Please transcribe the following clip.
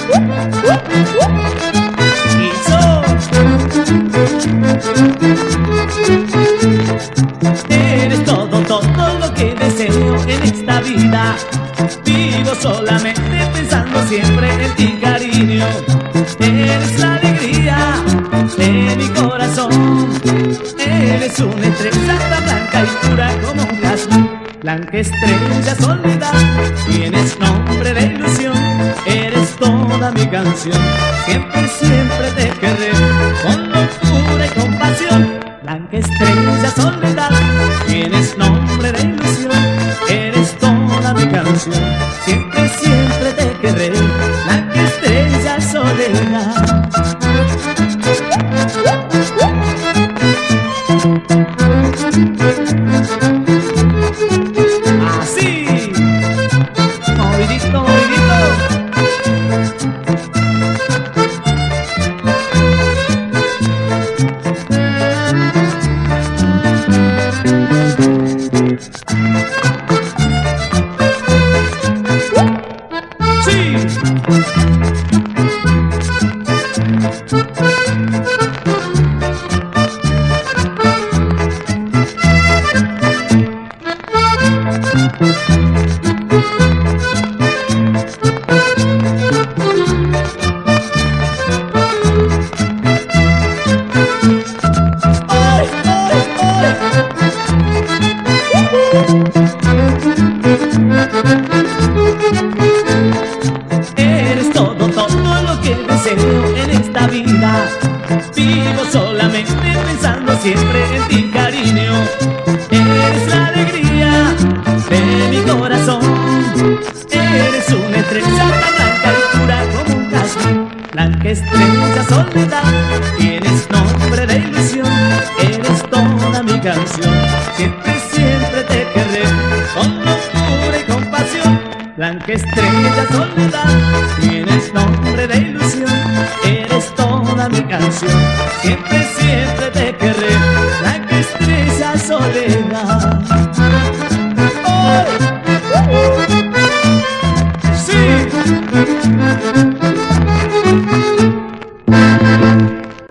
Eres todo, todo lo que deseo en esta vida. Vivo solamente pensando siempre en ti, cariño. Eres la alegría de mi corazón. Eres una estrella tan blanca y pura como un jazmín. Blanca estrella, soledad, tienes nombre de ilusión. Eres toda mi canción, siempre, siempre te querré con locura y compasión. Blanca estrella, soledad, tienes nombre de ilusión. Eres toda mi canción, siempre, siempre te querré. Blanca estrella, soledad. Así, movidito, movidito. Eres todo, todo lo que deseo en esta vida. Vivo solamente pensando siempre en ti, cariño. Eres la alegría de mi corazón. Eres una estrella tan blanca y pura como un jazmín. Blanca estrella, soledad, tienes nombre de ilusión. Eres toda mi canción, siempre, siempre te querré con locura y compasión. Blanca estrella, soledad, tienes nombre de ilusión. Eres toda mi canción, siempre, siempre te